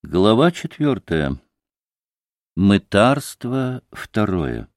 Глава 4. Мытарство второе.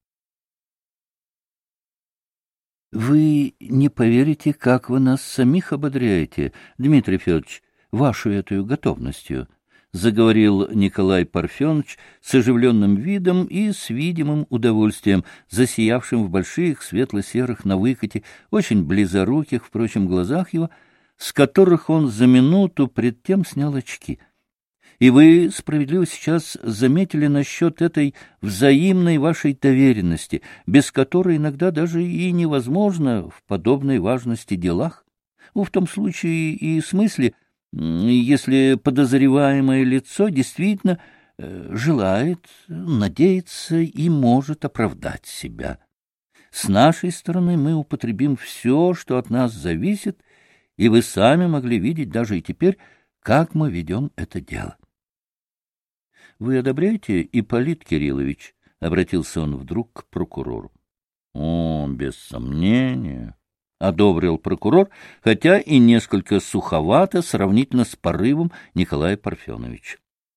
Вы не поверите, как вы нас самих ободряете, Дмитрий Федорович, вашу эту готовностью, заговорил Николай Парфенович с оживленным видом и с видимым удовольствием, засиявшим в больших светло-серых на выкате, очень близоруких, впрочем, глазах его, с которых он за минуту пред тем снял очки. И вы справедливо сейчас заметили насчет этой взаимной вашей доверенности, без которой иногда даже и невозможно в подобной важности делах. В том случае и смысле, если подозреваемое лицо действительно желает, надеется и может оправдать себя. С нашей стороны мы употребим все, что от нас зависит, и вы сами могли видеть даже и теперь, как мы ведем это дело. — Вы одобряете, Ипполит Кириллович? — обратился он вдруг к прокурору. — О, без сомнения, — одобрил прокурор, хотя и несколько суховато сравнительно с порывом Николая Парфеновича.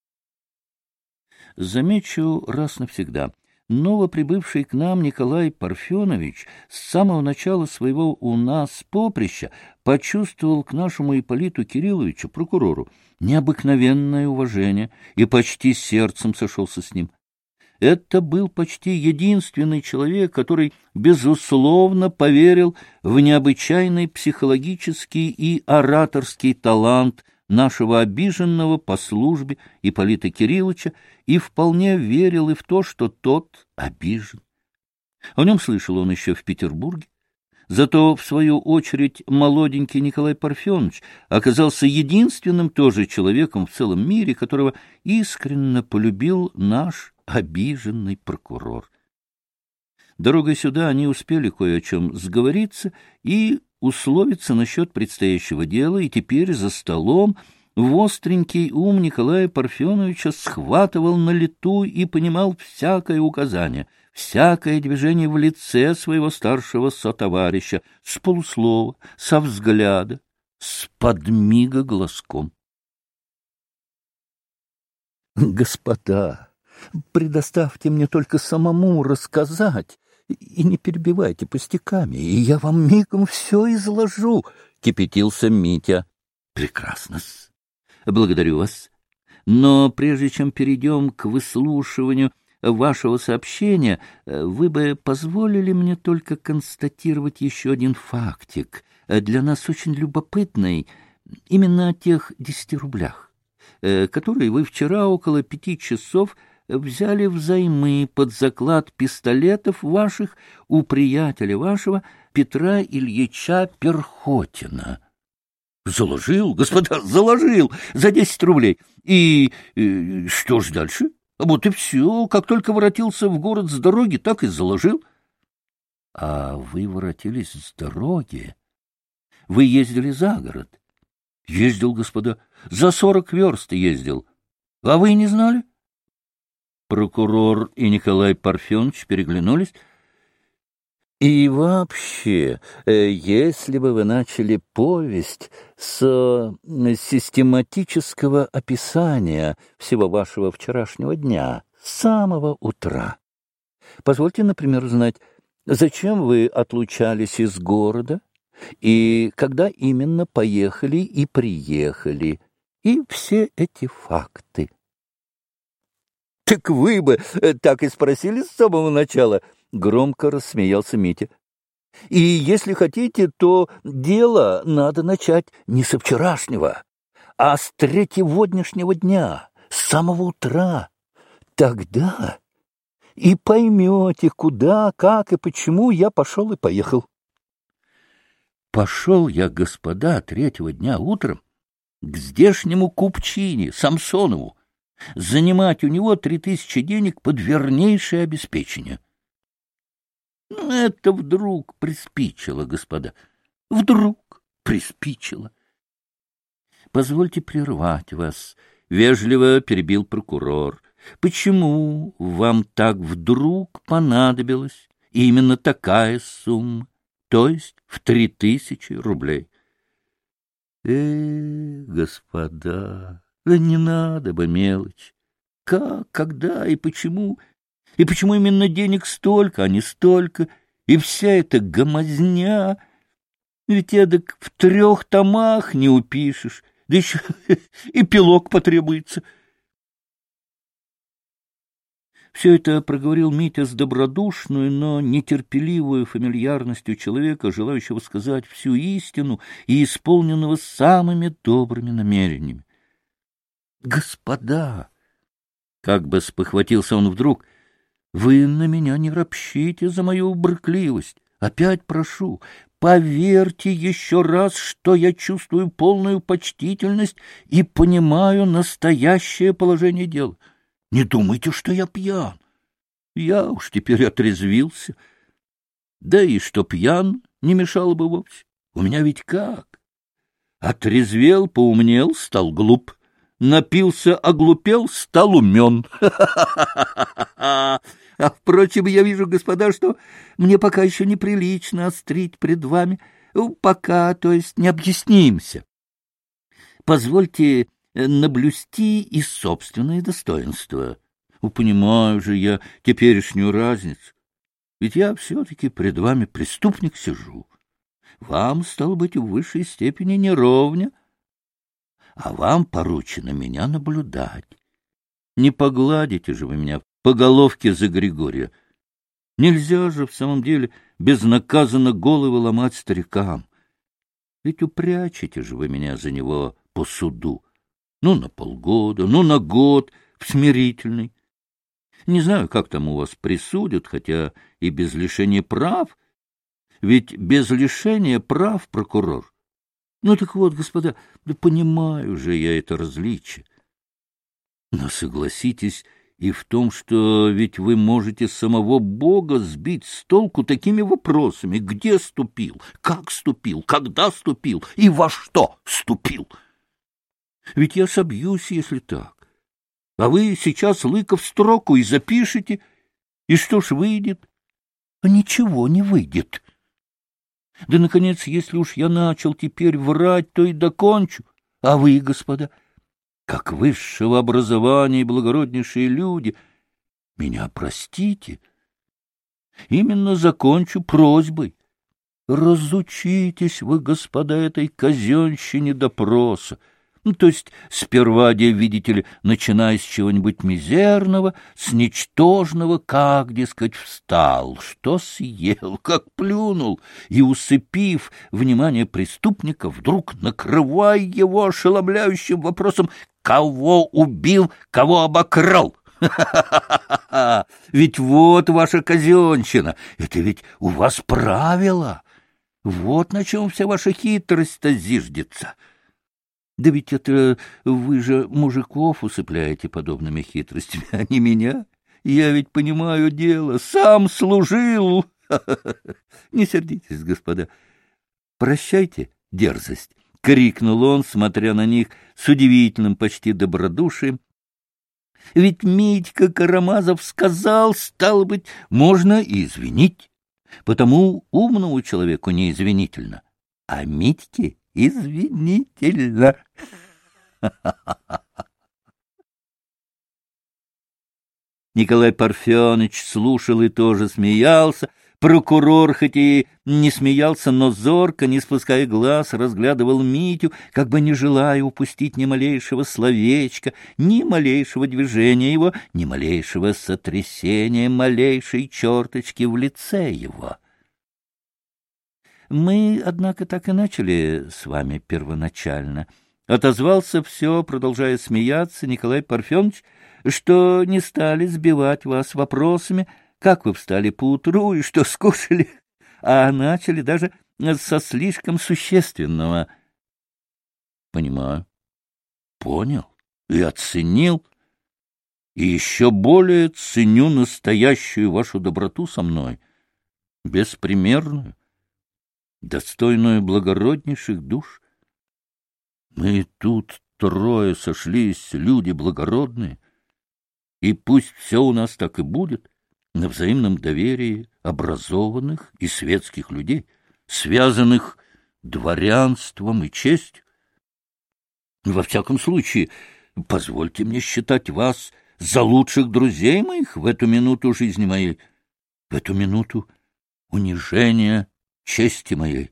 Замечу раз навсегда. Новоприбывший к нам Николай Парфенович с самого начала своего у нас поприща почувствовал к нашему Ипполиту Кирилловичу, прокурору, необыкновенное уважение и почти сердцем сошелся с ним. Это был почти единственный человек, который, безусловно, поверил в необычайный психологический и ораторский талант нашего обиженного по службе Ипполита Кирилловича и вполне верил и в то, что тот обижен. О нем слышал он еще в Петербурге. Зато, в свою очередь, молоденький Николай Парфенович оказался единственным тоже человеком в целом мире, которого искренне полюбил наш обиженный прокурор. Дорогой сюда они успели кое о чем сговориться и условиться насчет предстоящего дела, и теперь за столом остренький ум Николая Парфеновича схватывал на лету и понимал всякое указание, всякое движение в лице своего старшего сотоварища, с полуслова, со взгляда, с подмига глазком. — Господа, предоставьте мне только самому рассказать, и не перебивайте пустяками, и я вам мигом все изложу, — кипятился Митя. — Прекрасно-с. Благодарю вас. Но прежде чем перейдем к выслушиванию вашего сообщения, вы бы позволили мне только констатировать еще один фактик, для нас очень любопытный, именно о тех 10 рублях, которые вы вчера около 5 часов взяли взаймы под заклад пистолетов ваших у приятеля вашего Петра Ильича Перхотина. — Заложил, господа, заложил за 10 рублей. И что ж дальше? Вот и все. Как только воротился в город с дороги, так и заложил. — А вы воротились с дороги? Вы ездили за город? — Ездил, господа. За 40 верст ездил. А вы не знали? Прокурор и Николай Парфенович переглянулись. И вообще, если бы вы начали повесть с систематического описания всего вашего вчерашнего дня, с самого утра. Позвольте, например, узнать, зачем вы отлучались из города и когда именно поехали и приехали, и все эти факты. — Так вы бы так и спросили с самого начала, — громко рассмеялся Митя. — И если хотите, то дело надо начать не со вчерашнего, а с третьегодняшнего дня, с самого утра. Тогда и поймете, куда, как и почему я пошел и поехал. Пошел я, господа, 3-го дня утром к здешнему купчине Самсонову занимать у него 3000 денег под вернейшее обеспечение. Это вдруг приспичило, господа, вдруг приспичило. Позвольте прервать вас, — вежливо перебил прокурор. Почему вам так вдруг понадобилась именно такая сумма, то есть в 3000 рублей? Господа, Да не надо бы мелочь. Как, когда и почему? И почему именно денег столько, а не столько? И вся эта гомозня... Ведь эдак в 3 томах не упишешь, да еще эпилог потребуется. Все это проговорил Митя с добродушной, но нетерпеливой фамильярностью человека, желающего сказать всю истину и исполненного самыми добрыми намерениями. «Господа!» — как бы спохватился он вдруг. «Вы на меня не ропщите за мою брыкливость. Опять прошу, поверьте еще раз, что я чувствую полную почтительность и понимаю настоящее положение дел. Не думайте, что я пьян. Я уж теперь отрезвился. Да и что пьян не мешало бы вовсе. У меня ведь как? Отрезвел, поумнел, стал глуп. Напился, оглупел, стал умен. А, впрочем, я вижу, господа, что мне пока еще неприлично острить пред вами. Пока, то есть, не объяснимся. Позвольте наблюсти и собственное достоинство. Понимаю же я теперешнюю разницу. Ведь я все-таки пред вами преступник сижу. Вам, стало быть, в высшей степени неровня, а вам поручено меня наблюдать. Не погладите же вы меня по головке за Григория. Нельзя же в самом деле безнаказанно головы ломать старикам. Ведь упрячете же вы меня за него по суду. Ну, на полгода, ну, на год, в смирительный. Не знаю, как там у вас присудят, хотя и без лишения прав. Ведь без лишения прав прокурор. Ну, так вот, господа, да понимаю же я это различие. Но согласитесь и в том, что ведь вы можете самого Бога сбить с толку такими вопросами. Где ступил? Как ступил? Когда ступил? И во что ступил? Ведь я собьюсь, если так. А вы сейчас лыка в строку и запишете. И что ж выйдет? А ничего не выйдет. Да, наконец, если уж я начал теперь врать, то и докончу. А вы, господа, как высшего образования и благороднейшие люди, меня простите. Именно закончу просьбой. Разучитесь вы, господа, этой казенщине допроса. Ну, то есть сперва, где, видите ли, начиная с чего-нибудь мизерного, с ничтожного, как, дескать, встал, что съел, как плюнул, и, усыпив внимание преступника, вдруг накрывая его ошеломляющим вопросом: кого убил, кого обокрал? Ведь вот ваша казенщина, это ведь у вас правило. Вот на чем вся ваша хитрость-то зиждется. Да ведь это вы же мужиков усыпляете подобными хитростями, а не меня. Я ведь понимаю дело, сам служил. Не сердитесь, господа. Прощайте дерзость, — крикнул он, смотря на них с удивительным почти добродушием. Ведь Митька Карамазов сказал, стало быть, можно и извинить. Потому умному человеку неизвинительно, а Митьке извинительно. Николай Парфенович слушал и тоже смеялся. Прокурор, хоть и не смеялся, но зорко, не спуская глаз, разглядывал Митю, как бы не желая упустить ни малейшего словечка, ни малейшего движения его, ни малейшего сотрясения малейшей черточки в лице его. Мы, однако, так и начали с вами первоначально. Отозвался все, продолжая смеяться, Николай Парфенович, что не стали сбивать вас вопросами, как вы встали поутру и что скушали, а начали даже со слишком существенного. Понимаю, понял и оценил, и еще более ценю настоящую вашу доброту со мной, беспримерную, достойную благороднейших душ. Мы тут 3 сошлись, люди благородные, и пусть все у нас так и будет, на взаимном доверии образованных и светских людей, связанных дворянством и честью. Во всяком случае, Позвольте мне считать вас за лучших друзей моих в эту минуту жизни моей, в эту минуту унижения чести моей.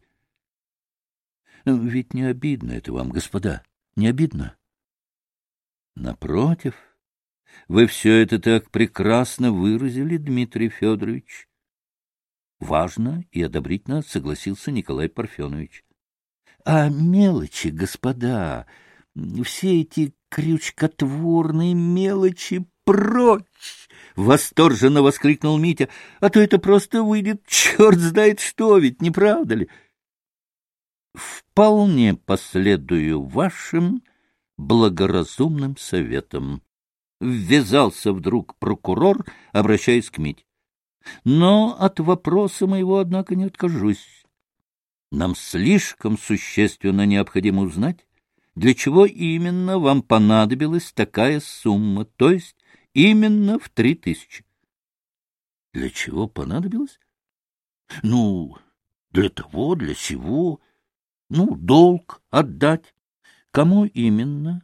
Ведь не обидно это вам, господа, не обидно? Напротив, вы все это так прекрасно выразили, Дмитрий Федорович. Важно и одобрительно согласился Николай Парфенович. А мелочи, господа, все эти крючкотворные мелочи прочь! — восторженно воскликнул Митя. — А то это просто выйдет черт знает что, ведь не правда ли? — Вполне последую вашим благоразумным советам. Ввязался вдруг прокурор, обращаясь к Мите. Но от вопроса моего, однако, не откажусь. Нам слишком существенно необходимо узнать, для чего именно вам понадобилась такая сумма, то есть именно в 3000. Для чего понадобилось? Ну, для того, для сего. Ну, долг отдать. Кому именно?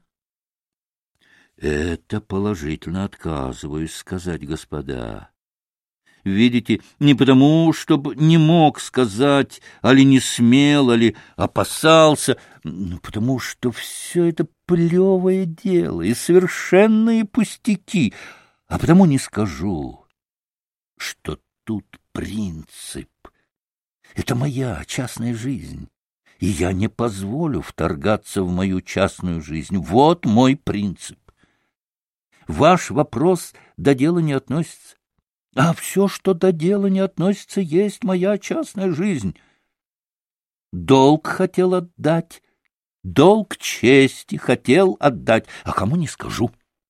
Это положительно отказываюсь сказать, господа. Видите, не потому, чтобы не мог сказать, али не смел, али опасался, но потому что все это плевое дело и совершенные пустяки, а потому не скажу, что тут принцип. Это моя частная жизнь, и я не позволю вторгаться в мою частную жизнь. Вот мой принцип. Ваш вопрос до дела не относится. А все, что до дела не относится, есть моя частная жизнь. Долг хотел отдать, долг чести хотел отдать, а кому не скажу.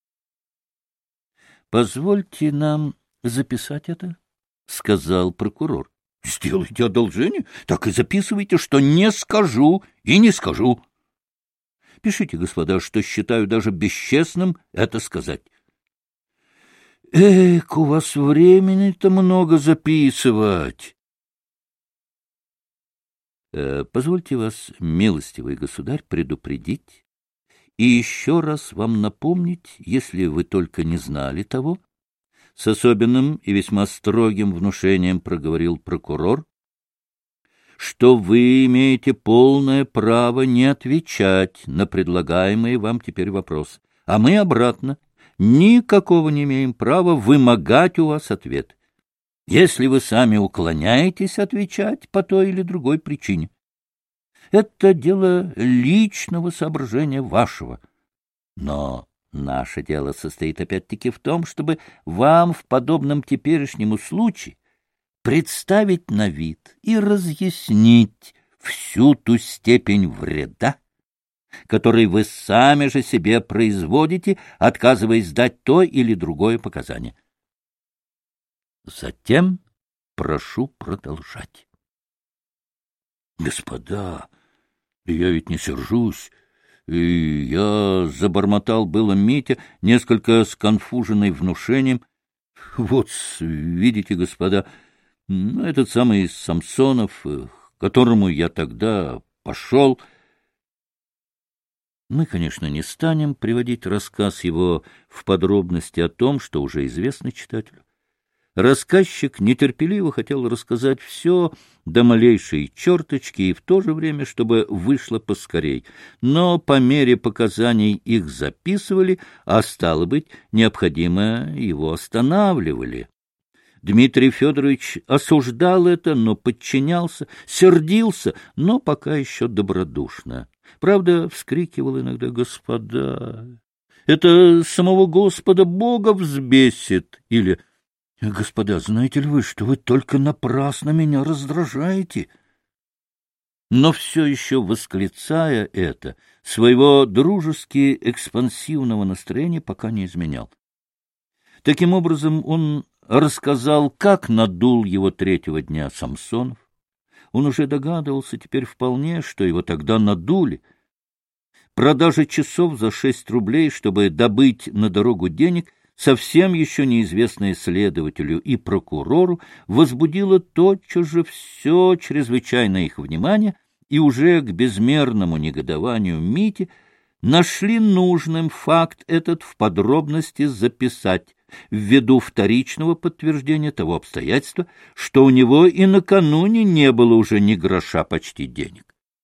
— Позвольте нам записать это, — сказал прокурор. — Сделайте одолжение, так и записывайте, что не скажу и не скажу. Пишите, господа, что считаю даже бесчестным это сказать. Эх, у вас времени-то много записывать. Позвольте вас, милостивый государь, предупредить и еще раз вам напомнить, если вы только не знали того, с особенным и весьма строгим внушением проговорил прокурор, что вы имеете полное право не отвечать на предлагаемые вам теперь вопросы, а мы обратно никакого не имеем права вымогать у вас ответ, если вы сами уклоняетесь отвечать по той или другой причине. Это дело личного соображения вашего. Но наше дело состоит опять-таки в том, чтобы вам в подобном теперешнему случае представить на вид и разъяснить всю ту степень вреда, который вы сами же себе производите, отказываясь дать то или другое показание. Затем прошу продолжать. Господа, я ведь не сержусь, и я забормотал было Митя, несколько сконфуженный внушением. Вот, видите, господа, этот самый Самсонов, к которому я тогда пошел. Мы, конечно, не станем приводить рассказ его в подробности о том, что уже известно читателю. Рассказчик нетерпеливо хотел рассказать все до малейшей черточки и в то же время, чтобы вышло поскорей. Но по мере показаний их записывали, а стало быть, необходимо его останавливали. Дмитрий Федорович осуждал это, но подчинялся, сердился, но пока еще добродушно. Правда, вскрикивал иногда: «Господа, это самого Господа Бога взбесит!» Или «Господа, знаете ли вы, что вы только напрасно меня раздражаете?» Но все еще восклицая это, своего дружески экспансивного настроения пока не изменял. Таким образом, он рассказал, как надул его третьего дня Самсонов. Он уже догадывался теперь вполне, что его тогда надули. Продажа часов за 6 рублей, чтобы добыть на дорогу денег, совсем еще неизвестное следователю и прокурору, возбудила тотчас же все чрезвычайное их внимание, и уже к безмерному негодованию Мити нашли нужным факт этот в подробности записать, ввиду вторичного подтверждения того обстоятельства, что у него и накануне не было уже ни гроша почти денег.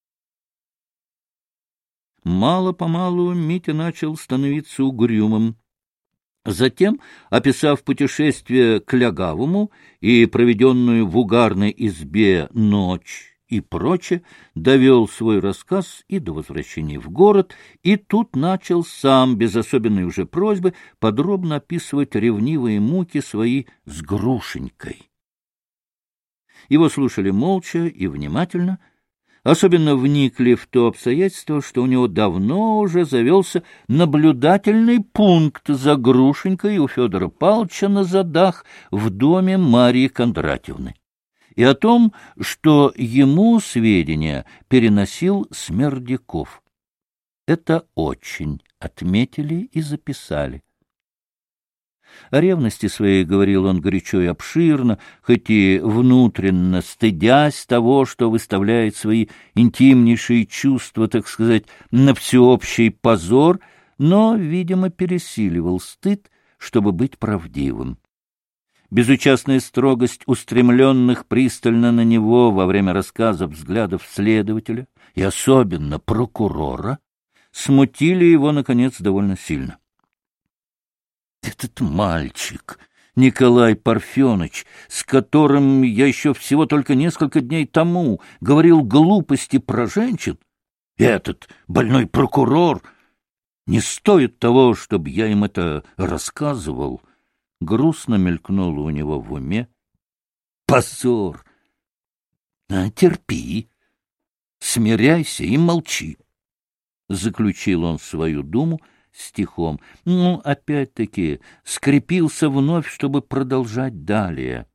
Мало-помалу Митя начал становиться угрюмым. Затем, описав путешествие к Лягавому и проведенную в угарной избе ночь и прочее, довел свой рассказ и до возвращения в город, и тут начал сам, без особенной уже просьбы, подробно описывать ревнивые муки свои с Грушенькой. Его слушали молча и внимательно, особенно вникли в то обстоятельство, что у него давно уже завелся наблюдательный пункт за Грушенькой у Федора Павловича на задах в доме Марии Кондратьевны, и о том, что ему сведения переносил Смердяков. Это очень отметили и записали. О ревности своей говорил он горячо и обширно, хоть и внутренно стыдясь того, что выставляет свои интимнейшие чувства, так сказать, на всеобщий позор, но, видимо, пересиливал стыд, чтобы быть правдивым. Безучастная строгость устремленных пристально на него во время рассказа взглядов следователя и особенно прокурора смутили его, наконец, довольно сильно. Этот мальчик, Николай Парфеныч, с которым я еще всего только несколько дней тому говорил глупости про женщин, этот больной прокурор, не стоит того, чтобы я им это рассказывал. Грустно мелькнуло у него в уме. Позор! Терпи, смиряйся и молчи, заключил он свою думу стихом. Ну, опять-таки, скрепился вновь, чтобы продолжать далее.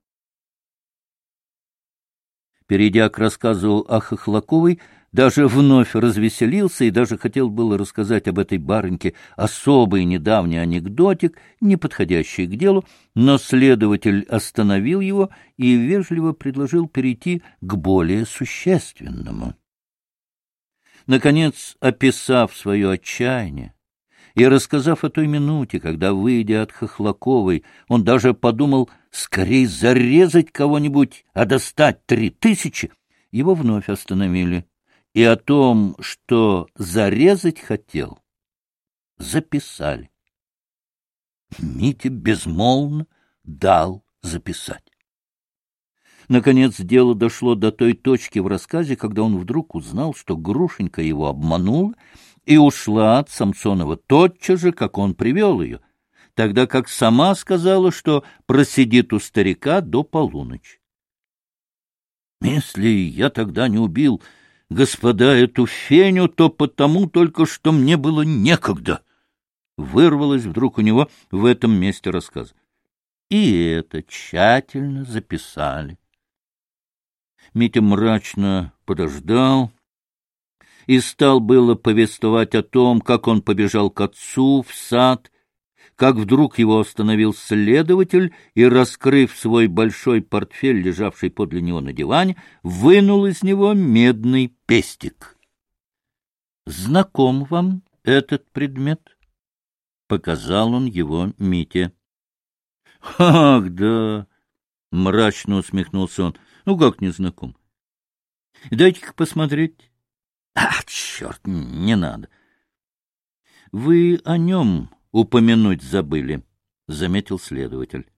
Перейдя к рассказу о Хохлаковой, даже вновь развеселился и даже хотел было рассказать об этой барыньке особый недавний анекдотик, не подходящий к делу, но следователь остановил его и вежливо предложил перейти к более существенному. Наконец, описав свое отчаяние, и рассказав о той минуте, когда, выйдя от Хохлаковой, он даже подумал скорее зарезать кого-нибудь, а достать 3000, его вновь остановили. И о том, что зарезать хотел, записали. Митя безмолвно дал записать. Наконец дело дошло до той точки в рассказе, когда он вдруг узнал, что Грушенька его обманула и ушла от Самсонова тотчас же, как он привел ее, тогда как сама сказала, что просидит у старика до полуночи. Если я тогда не убил, господа, эту Феню, то потому только, что мне было некогда, вырвалось вдруг у него в этом месте рассказа. И это тщательно записали. Митя мрачно подождал и стал было повествовать о том, как он побежал к отцу в сад, как вдруг его остановил следователь и, раскрыв свой большой портфель, лежавший подле него на диване, вынул из него медный пестик. — Знаком вам этот предмет? — показал он его Мите. — Ах, да! — мрачно усмехнулся он. — Ну, как не знаком? — Дайте-ка посмотреть. — А, черт, не надо. — Вы о нем упомянуть забыли, — заметил следователь.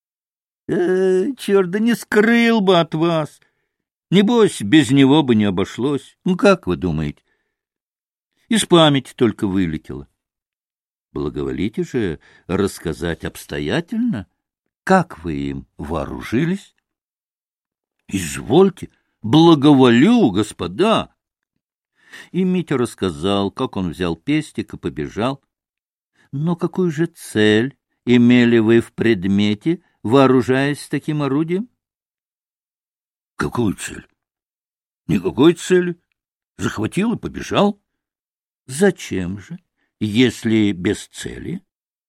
Черт, да не скрыл бы от вас. Небось, без него бы не обошлось. Ну, как вы думаете? Из памяти только вылетело. Благоволите же рассказать обстоятельно, как вы им вооружились. Извольте, благоволю, господа. И Митя рассказал, как он взял пестик и побежал. Но какую же цель имели вы в предмете, вооружаясь таким орудием? Какую цель? Никакой цели. Захватил и побежал. Зачем же, если без цели?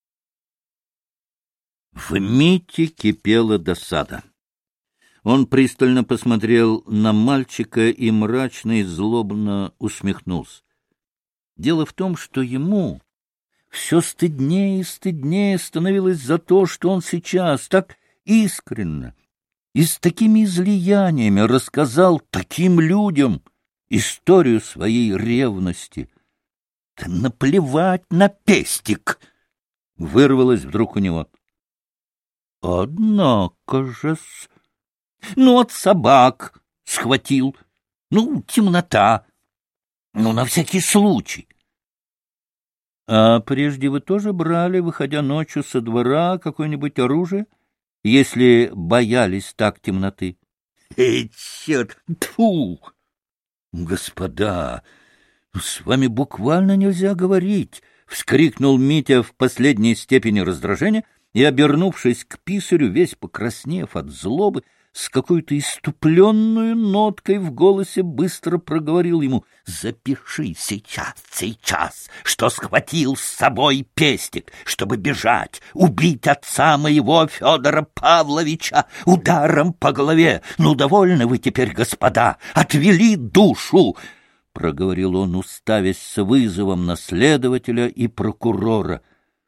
В Мите кипела досада. Он пристально посмотрел на мальчика и мрачно и злобно усмехнулся. — Дело в том, что ему все стыднее и стыднее становилось за то, что он сейчас так искренно и с такими излияниями рассказал таким людям историю своей ревности. — Да наплевать на пестик! — вырвалось вдруг у него. — Однако же-с... Ну, от собак схватил. Ну, темнота. Ну, на всякий случай. — А прежде вы тоже брали, выходя ночью со двора, какое-нибудь оружие, если боялись так темноты? — черт! Тьфу! Господа, с вами буквально нельзя говорить! — вскрикнул Митя в последней степени раздражения и, обернувшись к писарю, весь покраснев от злобы, с какой-то иступленную ноткой в голосе быстро проговорил ему: — Запиши сейчас, что схватил с собой пестик, чтобы бежать, убить отца моего Федора Павловича ударом по голове. Ну, довольны вы теперь, господа, отвели душу! — проговорил он, уставясь с вызовом на следователя и прокурора.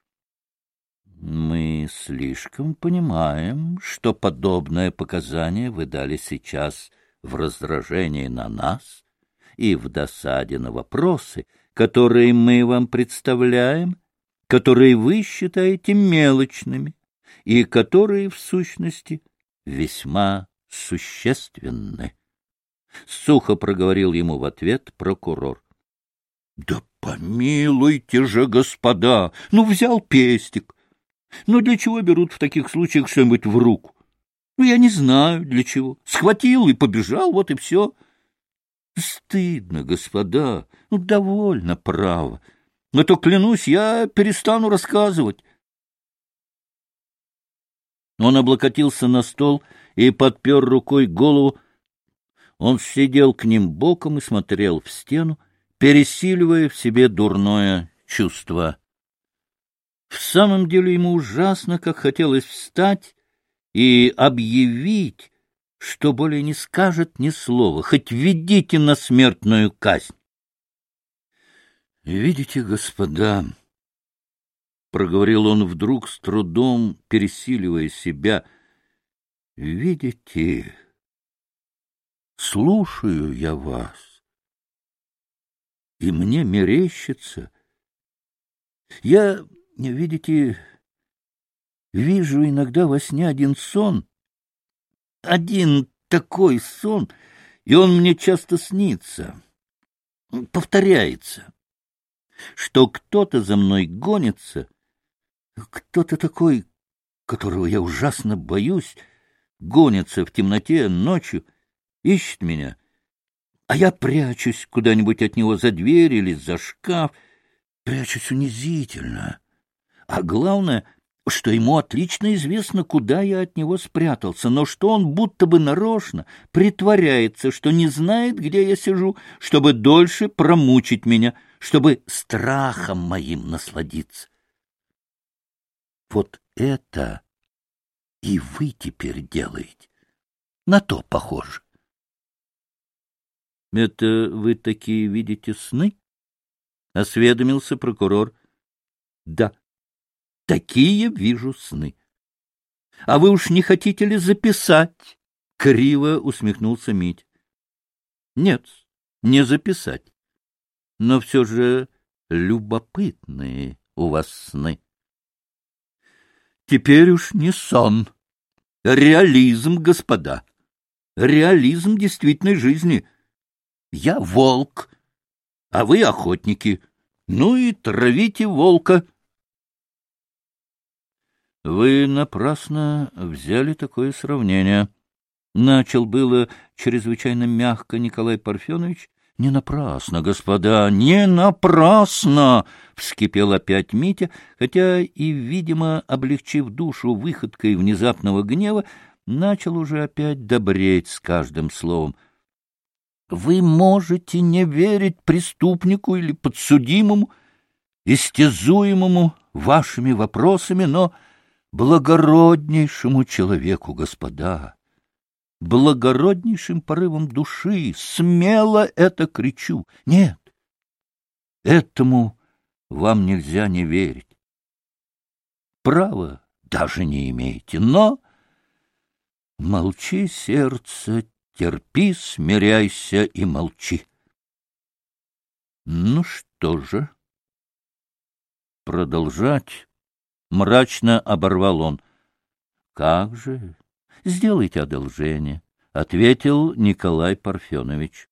Мы слишком понимаем, что подобное показание вы дали сейчас в раздражении на нас и в досаде на вопросы, которые мы вам представляем, которые вы считаете мелочными и которые, в сущности, весьма существенны. Сухо проговорил ему в ответ прокурор. — Да помилуйте же, господа! Ну, взял пестик. Но для чего берут в таких случаях что-нибудь в руку? Ну, я не знаю, для чего. Схватил и побежал, вот и все. Стыдно, господа. Ну, довольно, право. Но то, клянусь, я перестану рассказывать. Он облокотился на стол и подпер рукой голову. Он сидел к ним боком и смотрел в стену, пересиливая в себе дурное чувство. В самом деле ему ужасно, как хотелось встать и объявить, что более не скажет ни слова, хоть ведите на смертную казнь. — Видите, господа, — проговорил он вдруг, с трудом пересиливая себя, — видите, слушаю я вас, и мне мерещится. Я... Видите, вижу иногда во сне один сон, один такой сон, и он мне часто снится, повторяется, что кто-то за мной гонится, кто-то такой, которого я ужасно боюсь, гонится в темноте ночью, ищет меня, а я прячусь куда-нибудь от него за дверь или за шкаф, прячусь унизительно. А главное, что ему отлично известно, куда я от него спрятался, но что он будто бы нарочно притворяется, что не знает, где я сижу, чтобы дольше промучить меня, чтобы страхом моим насладиться. Вот это и вы теперь делаете. На то похоже. — Это вы такие видите сны? — осведомился прокурор. — Да. Такие вижу сны. — А вы уж не хотите ли записать? — криво усмехнулся Мить. — Нет, не записать. Но все же любопытные у вас сны. — Теперь уж не сон. Реализм, господа. Реализм действительной жизни. Я волк, а вы охотники. Ну и травите волка. — Вы напрасно взяли такое сравнение. Начал было чрезвычайно мягко Николай Парфенович. — Не напрасно, господа, не напрасно! — вскипел опять Митя, хотя и, видимо, облегчив душу выходкой внезапного гнева, начал уже опять добреть с каждым словом. — Вы можете не верить преступнику или подсудимому, истязуемому вашими вопросами, но благороднейшему человеку, господа, благороднейшим порывом души, смело это кричу. Нет, Этому вам нельзя не верить. Права даже не имеете, но... Молчи, сердце, терпи, смиряйся и молчи. Ну что же? Продолжать? Мрачно оборвал он. Как же? Сделайте одолжение, — ответил Николай Парфенович.